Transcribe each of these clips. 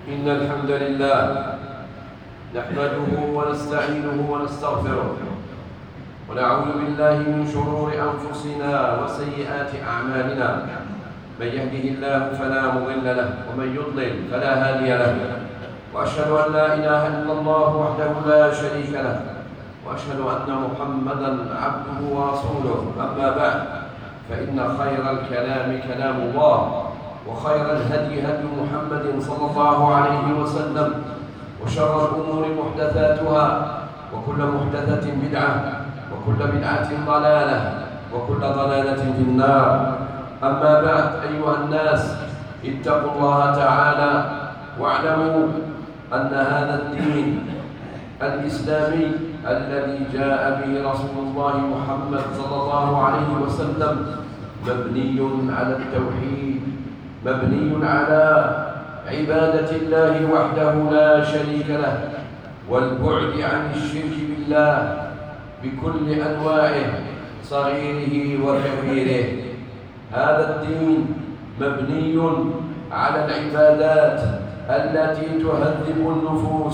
إن الحمد لله نحمده ونستعينه ونستغفره ونعوذ بالله من شرور أنفسنا وسيئات أعمالنا. من يهده الله فلا مضل له ومن يضلل فلا هادي له، وأشهد أن لا إله إلا الله وحده لا شريك له، وأشهد أن محمدا عبده ورسوله. أما بعد، فإن خير الكلام كلام الله، وخير الهدي هدي محمد صلى الله عليه وسلم، وشر الأمور محدثاتها، وكل محدثة بدعة، وكل بدعة ضلالة، وكل ضلالة في النار. أما بعد، أيها الناس، اتقوا الله تعالى واعلموا أن هذا الدين الإسلامي الذي جاء به رسول الله محمد صلى الله عليه وسلم مبني على التوحيد، مبني على عبادة الله وحده لا شريك له، والبعد عن الشرك بالله بكل أنواعه صغيره وكبيره. هذا الدين مبني على العبادات التي تهذب النفوس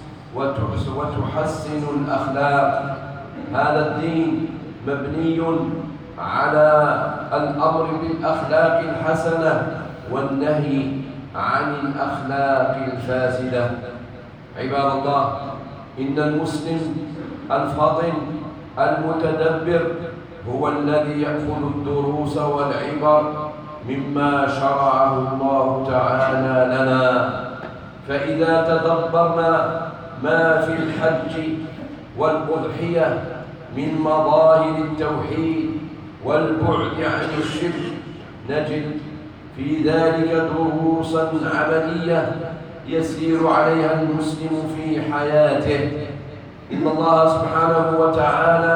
وتحسن الأخلاق. هذا الدين مبني على الأمر بالأخلاق الحسنة والنهي عن الأخلاق الفاسدة. عباد الله، إن المسلم الفطن المتدبر هو الذي يأخذ الدروس والعبر مما شرعه الله تعالى لنا. فإذا تدبرنا ما في الحج والأضحية من مظاهر التوحيد والبعد عن الشرك، نجد في ذلك دروسا عملية يسير عليها المسلم في حياته. إن الله سبحانه وتعالى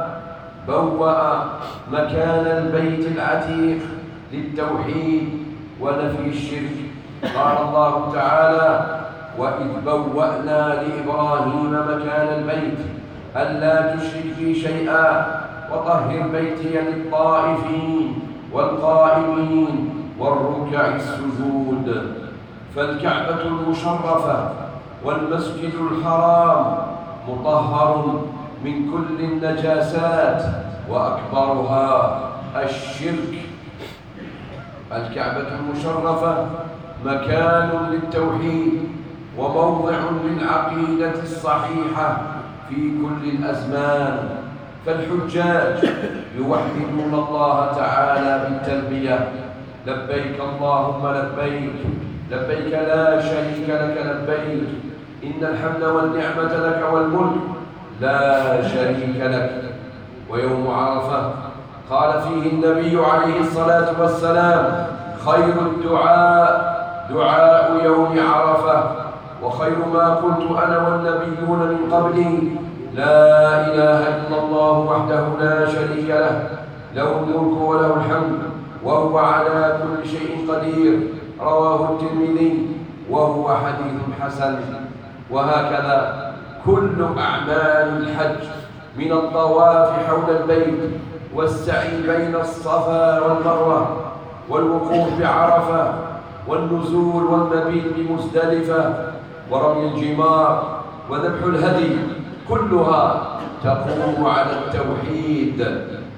بوأ مكان البيت العتيق للتوحيد ونفي الشرك. قال الله تعالى: وإذ بوأنا لإبراهيم مكان البيت ألا تشرك بي شيئا وطهر بيتي للطائفين والقائمين والركع السجود. فالكعبة المشرفة والمسجد الحرام مطهر من كل النجاسات، وأكبرها الشرك. الكعبة المشرفة مكان للتوحيد وموضع للعقيدة الصحيحة في كل الأزمان. فالحجاج يوحدون الله تعالى بالتلبية: لبيك اللهم لبيك، لبيك لا شريك لك لبيك، إن الحمد والنعمة لك والملك لا شريك لك. ويوم عرفة قال فيه النبي عليه الصلاة والسلام: خير الدعاء دعاء يوم عرفة، وخير ما قلت أنا والنبيون من قبلي لا إله إلا الله وحده لا شريك له، له الملك وله الحمد وهو على كل شيء قدير. رواه الترمذي وهو حديث حسن. وهكذا كل أعمال الحج من الطواف حول البيت، والسعي بين الصفا والمروة، والوقوف بعرفة، والنزول والمبيت بمزدلفة، ورمي الجمار، وذبح الهدي، كلها تقوم على التوحيد.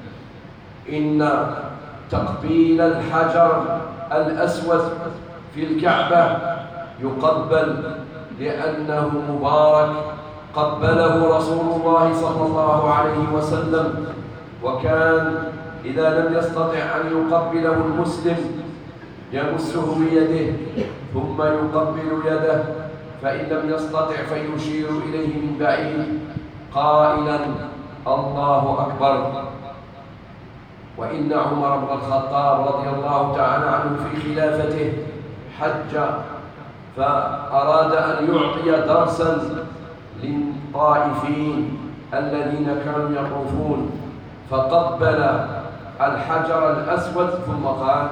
إن تقبيل الحجر الأسود في الكعبة يقبل لأنه مبارك، قبله رسول الله صلى الله عليه وسلم. وكان إذا لم يستطع أن يقبله المسلم يمسه بيده ثم يقبل يده، فإن لم يستطع فيشير إليه من بعيد قائلا: الله أكبر. وإن عمر بن الخطاب رضي الله تعالى عنه في خلافته حج، فأراد أن يعطي درسا للطائفين الذين كانوا يطوفون، فقبل الحجر الأسود ثم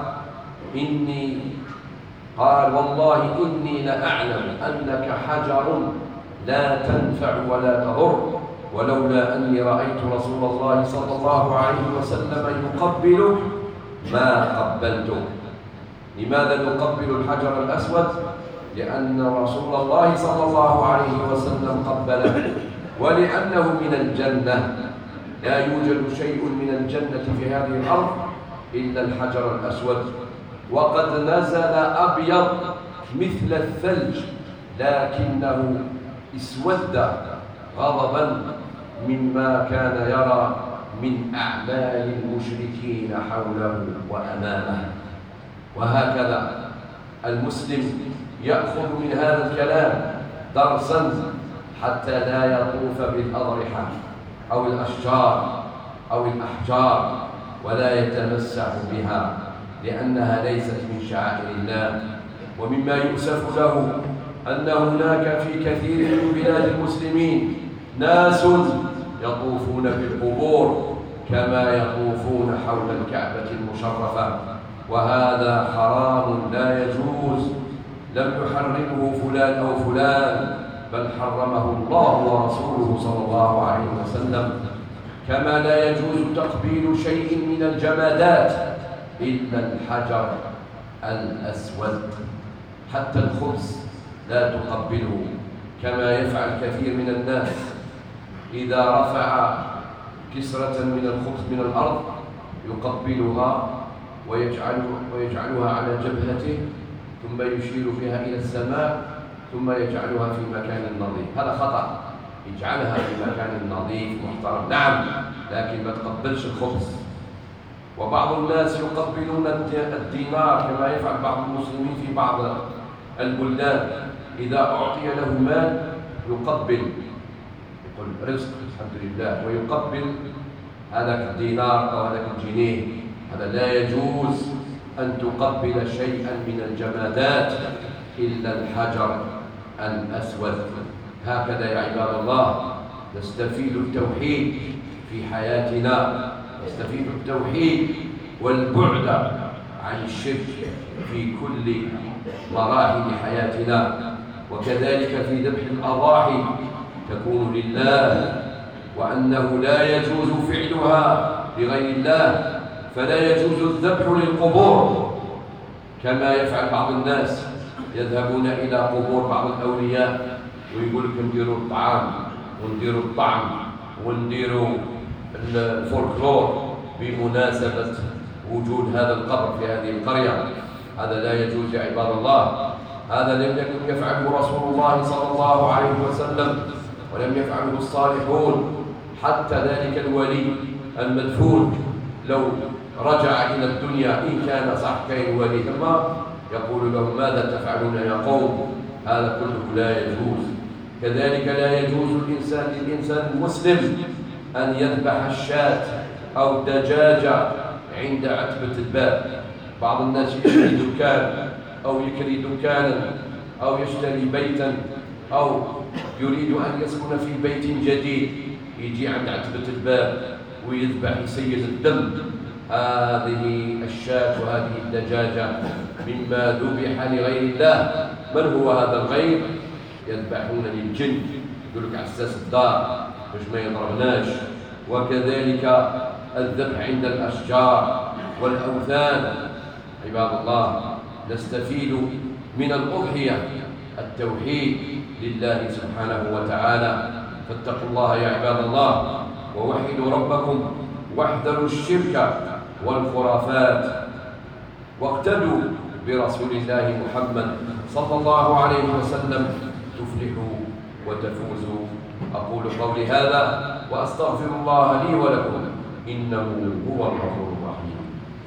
قال: والله إني لأعلم أنك حجر لا تنفع ولا تضر، ولولا أني رأيت رسول الله صلى الله عليه وسلم يقبلك ما قبلتك. لماذا نقبل الحجر الأسود؟ لأن رسول الله صلى الله عليه وسلم قبله، ولأنه من الجنة. لا يوجد شيء من الجنة في هذه الأرض إلا الحجر الأسود، وقد نزل أبيض مثل الثلج، لكنه اسود غضبا مما كان يرى من أعمال المشركين حوله وأمامه. وهكذا المسلم يأخذ من هذا الكلام درسا حتى لا يطوف بالأضرحة أو الأشجار أو الأحجار ولا يتمسح بها، لأنها ليست من شعائر الله. ومما يؤسف له أن هناك في كثير من بلاد المسلمين ناس يطوفون بالقبور كما يطوفون حول الكعبة المشرفة، وهذا حرام لا يجوز. لم يحرمه فلان أو فلان، بل حرمه الله ورسوله صلى الله عليه وسلم. كما لا يجوز تقبيل شيء من الجمادات إلا الحجر الأسود، حتى الخبز لا تقبله، كما يفعل كثير من الناس إذا رفع كسرة من الخبز من الأرض يقبلها ويجعلها على جبهته، ثم يشير بها إلى السماء، ثم يجعلها في مكان نظيف. هذا خطأ. يجعلها في مكان نظيف محترم، نعم، لكن ما تقبلش الخبز. وبعض الناس يقبلون الدينار كما يفعل بعض المسلمين في بعض البلدان، إذا أعطي له مال يقبل، يقول رزق الحمد لله، ويقبل هذاك الدينار أو هذاك الجنيه. هذا لا يجوز أن تقبل شيئا من الجمادات إلا الحجر الأسود. هكذا يا عباد الله نستفيد التوحيد في حياتنا، نستفيد التوحيد والبعد عن الشرك في كل مراحل حياتنا. وكذلك في ذبح الأضاحي تكون لله، وأنه لا يجوز فعلها لغير الله، فلا يجوز الذبح للقبور كما يفعل بعض الناس. يذهبون إلى قبور بعض الأولياء ويقول لك نديروا الطعام ونديروا الطعم ونديروا الفولكلور بمناسبة وجود هذا القبر في هذه القرية. هذا لا يجوز يا عباد الله. هذا لم يكن يفعله رسول الله صلى الله عليه وسلم، ولم يفعله الصالحون. حتى ذلك الولي المدفون لو رجع إلى الدنيا إن كان صح كان ولي ثم يقول لهم ماذا تفعلون يا قوم؟ هذا كله لا يجوز. كذلك لا يجوز للإنسان المسلم أن يذبح الشاة أو الدجاجة عند عتبة الباب. بعض الناس يشتري دكان أو يكري دكانا أو يشتري بيتا أو يريد أن يسكن في بيت جديد، يجي عند عتبة الباب ويذبح يسيل الدم. هذه الشاة وهذه الدجاجة مما ذبح لغير الله. من هو هذا الغير؟ يذبحون للجن، يقول لك عساس الدار باش ما يضربناش. وكذلك الذبح عند الأشجار والأوثان. عباد الله نستفيد من الأضحية التوحيد لله سبحانه وتعالى. فاتقوا الله يا عباد الله ووحدوا ربكم واحذروا الشرك والخرافات، واقتدوا برسول الله محمد صلى الله عليه وسلم تفلحوا وتفوزوا. أقول قولي هذا وأستغفر الله لي ولكم، إنه هو الغفور الرحيم.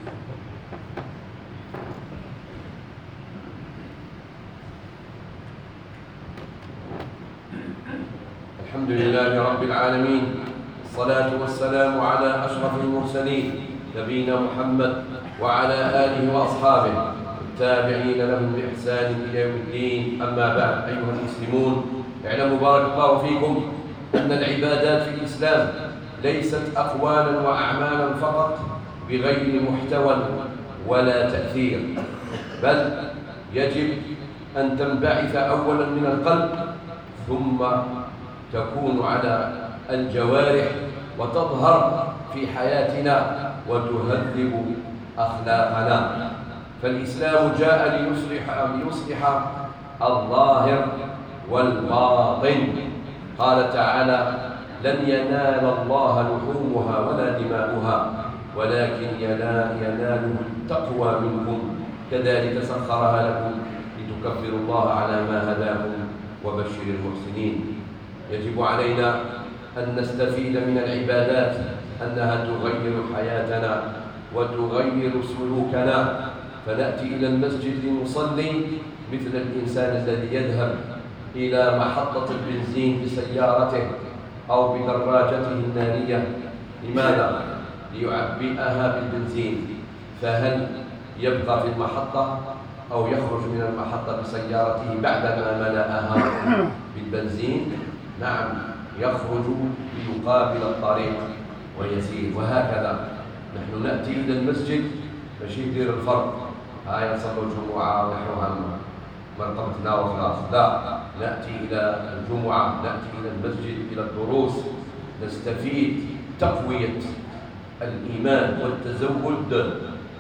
الحمد لله رب العالمين، الصلاة والسلام على أشرف المرسلين نبينا محمد وعلى آله وأصحابه التابعين لهم بإحسان إلى يوم الدين. أما بعد، أيها المسلمون، اعلموا بارك الله فيكم أن العبادات في الإسلام ليست أقوالا وأعمالا فقط بغير محتوى ولا تأثير، بل يجب أن تنبعث أولا من القلب ثم تكون على الجوارح وتظهر في حياتنا وتهذب أخلاقنا. فالإسلام جاء ليصلح الظاهر والباطن. قال تعالى: لن ينال الله لحومها ولا دماؤها ولكن يناله التقوى منكم كذلك سخرها لكم لتكبروا الله على ما هداكم وبشر المحسنين. يجب علينا أن نستفيد من العبادات أنها تغير حياتنا وتغير سلوكنا، فنأتي إلى المسجد لنصلي مثل الإنسان الذي يذهب إلى محطة البنزين بسيارته أو بدراجته النارية. لماذا؟ ليعبئها بالبنزين. فهل يبقى في المحطة أو يخرج من المحطة بسيارته بعدما ملأها بالبنزين؟ نعم، يخرج ليقابل الطريق ويسير. وهكذا نحن نأتي إلى المسجد باش يدير الفرق، هاي نصلوا الجمعة ونحوها مرتبتنا وخلاص. لا، نأتي إلى الجمعة، نأتي إلى المسجد، إلى الدروس، نستفيد تقوية الإيمان والتزود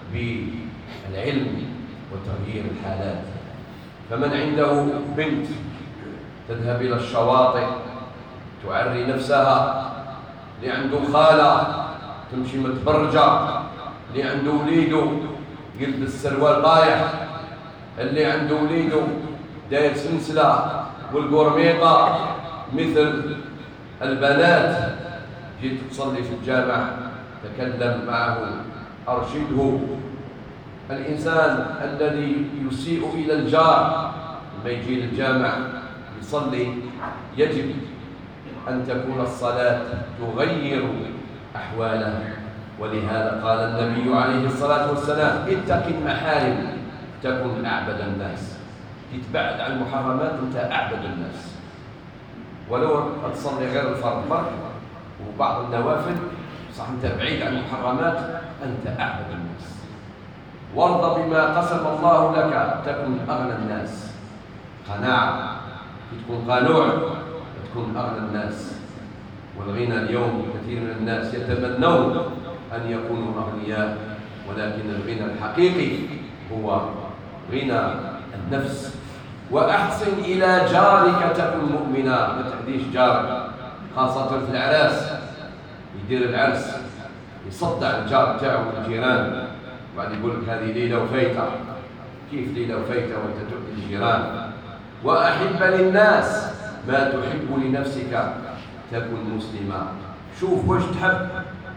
بالعلم وتغيير الحالات. فمن عنده بنت تذهب إلى الشواطئ تعري نفسها، اللي عنده خالة تمشي متبرجة، اللي عنده وليده يلبس سروال طايح، اللي عنده وليده داير سلسلة والقرميطة مثل البنات. جيت تصلي في الجامع تكلم معه، أرشده. الإنسان الذي يسيء إلى الجار لما يجي للجامع يصلي يجب أن تكون الصلاة تغير أحواله. ولهذا قال النبي عليه الصلاة والسلام: اتق المحارم تكن أعبد الناس. تتبعد عن المحرمات أنت أعبد الناس، ولو تصلي غير الفرض وبعض النوافل صح أنت بعيد عن المحرمات، أنت أعبد الناس. وارض بما قسم الله لك تكن أغنى الناس. قناعة، تكون قانوع تكون أغنى الناس. والغنى اليوم كثير من الناس يتمنون أن يكونوا أغنياء، ولكن الغنى الحقيقي هو غنى النفس. وأحسن إلى جارك تكن مؤمنا. ما تحديش جارك، خاصة في الأعراس. يدير العرس يصدع الجار تاعو والجيران، وبعد يقول لك هذه ليلة وفايتة. كيف ليلة وفايتة وأنت تؤذي الجيران؟ وأحب للناس ما تحب لنفسك تكن مسلما. شوف واش تحب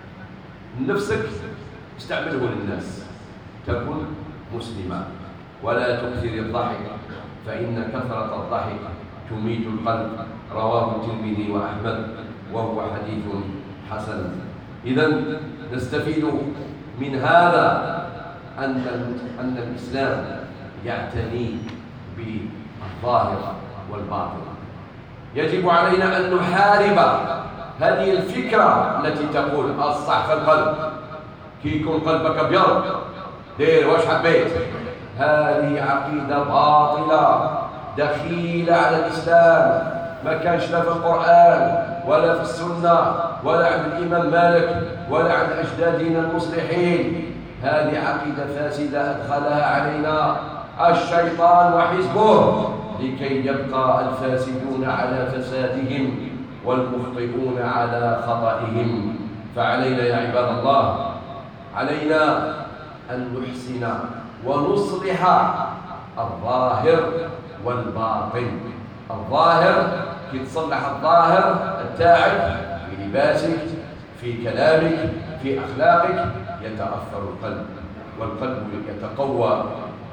لنفسك استعمله للناس تكن مسلما. ولا تكثر الضحك فإن كثرة الضحك تميت القلب. رواه الترمذي وأحمد وهو حديث حسن. إذن نستفيد من هذا أن الإسلام يعتني بالظاهر والباطن. يجب علينا أن نحارب هذه الفكرة التي تقول الصح في القلب، كي يكون قلبك أبيض دير واش حبيت. هذه عقيدة باطلة دخيلة على الإسلام، ما كانش لا في القرآن ولا في السنة ولا عند الإمام مالك ولا عند أجدادنا المصلحين. هذه عقيدة فاسدة أدخلها علينا الشيطان وحزبه لكي يبقى الفاسدون على فسادهم والمخطئون على خطئهم. فعلينا يا عباد الله، علينا أن نحسن ونصلح الظاهر والباطن. الظاهر كي تصلح الظاهر التاعك في لباسك، في كلامك، في أخلاقك، يتأثر القلب، والقلب يتقوى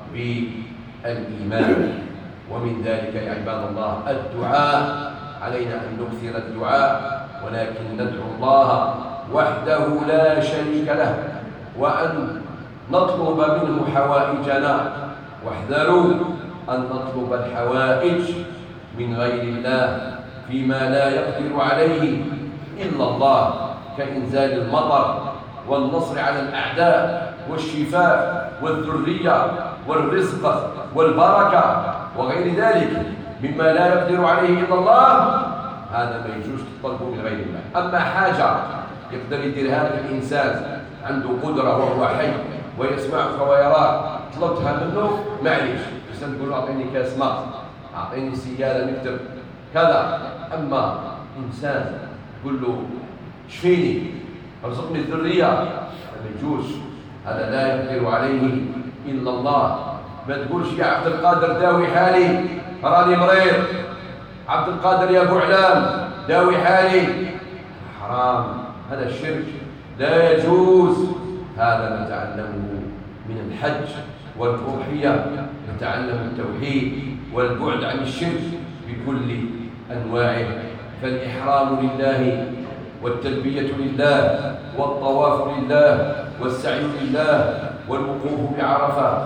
بالإيمان. ومن ذلك يا عباد الله الدعاء. علينا أن نكثر الدعاء، ولكن ندعو الله وحده لا شريك له، وأن نطلب منه حوائجنا. واحذروا أن نطلب الحوائج من غير الله فيما لا يقدر عليه إلا الله، كإنزال المطر والنصر على الأعداء والشفاء والذرية والرزق والبركة وغير ذلك مما لا يقدر عليه إلا الله. هذا ما يجوز تطلبه من غير الله. أما حاجة يقدر يديرها لك الإنسان عنده قدرة وهو حي ويسمعك ويراك، طلبتها منه معليش، بس تقول له أعطيني كاس ماء أعطيني سيادة نكتب كذا. أما إنسان تقول له شفيني ارزقني الذرية، ما يجوز، هذا لا يقدر عليه إلا الله. ما تقولش يا عبد القادر داوي حالي راني مريض، عبد القادر يا أبو علام داوي حالي، حرام، هذا الشرك لا يجوز. هذا نتعلمه من الحج والأضحية، نتعلم التوحيد والبعد عن الشرك بكل أنواعه. فالإحرام لله، والتلبية لله، والطواف لله، والسعي لله، والوقوف بعرفة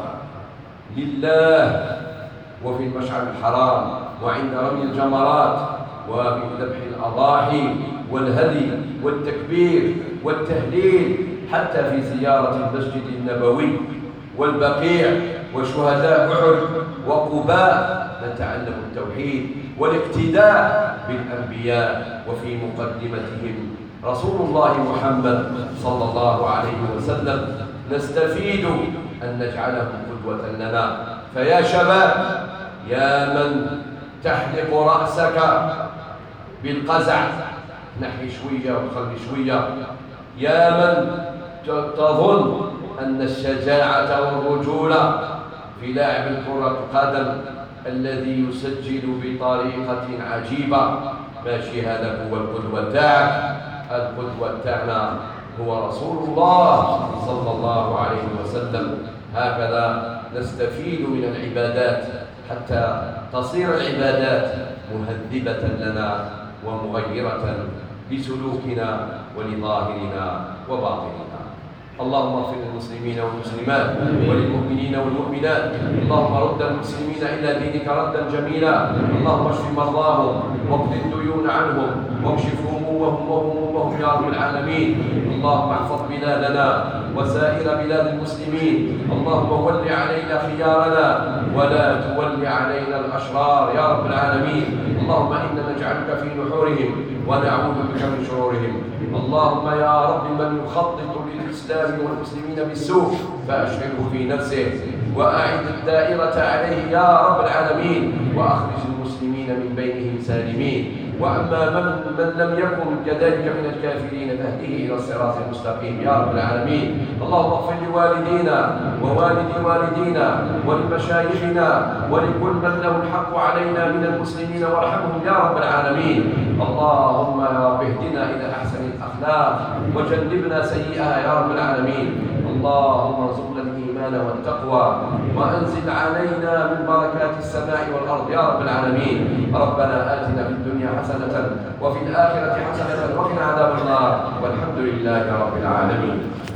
لله، وفي المشعر الحرام، وعند رمي الجمرات، وفي ذبح الأضاحي والهدي والتكبير والتهليل، حتى في زيارة المسجد النبوي والبقيع وشهداء أحد وقباء نتعلم التوحيد والاقتداء بالأنبياء، وفي مقدمتهم رسول الله محمد صلى الله عليه وسلم. نستفيد أن نجعله قدوة لنا. فيا شباب، يا من تحلق رأسك بالقزع، نحي شوية وخلي شوية. يا من تظن أن الشجاعة والرجولة في لاعب كرة القدم الذي يسجل بطريقة عجيبة، ماشي هذا هو القدوة تاعك. القدوة تاعنا هو رسول الله صلى الله عليه وسلم. هكذا نستفيد من العبادات حتى تصير العبادات مهذبة لنا ومغيرة لسلوكنا ولظاهرنا وباطننا. اللهم اغفر للمسلمين والمسلمات وللمؤمنين والمؤمنات. اللهم رد المسلمين إلى دينك ردا جميلا. اللهم اشف مرضاهم واقض الديون عنهم واكشف همومهم يا رب العالمين. اللهم احفظ بلادنا وسائر بلاد المسلمين. اللهم ول علينا خيارنا ولا تول علينا الأشرار يا رب العالمين. اللهم إنا نجعلك في نحورهم ونعوذ بك من شرورهم. اللهم يا رب من يخطط للإسلام والمسلمين بالسوء فأشغله في نفسه وأعد الدائرة عليه يا رب العالمين، وأخرج المسلمين من بينهم سالمين. وأما من لم يكن كذلك من الكافرين فاهديه إلى الصراط المستقيم يا رب العالمين. اللهم اغفر لوالدينا ووالد والدينا ولمشايخنا ولكل من له الحق علينا من المسلمين وارحمهم يا رب العالمين. اللهم يا رب اهدنا إلى أحسن الأخلاق وجنبنا سيئها يا رب العالمين. اللهم ارزقنا الإيمان والتقوى وأنزل علينا من بركات السماء والأرض يا رب العالمين. ربنا آتنا في الدنيا حسنة وفي الآخرة حسنة وقنا عذاب النار، والحمد لله رب العالمين.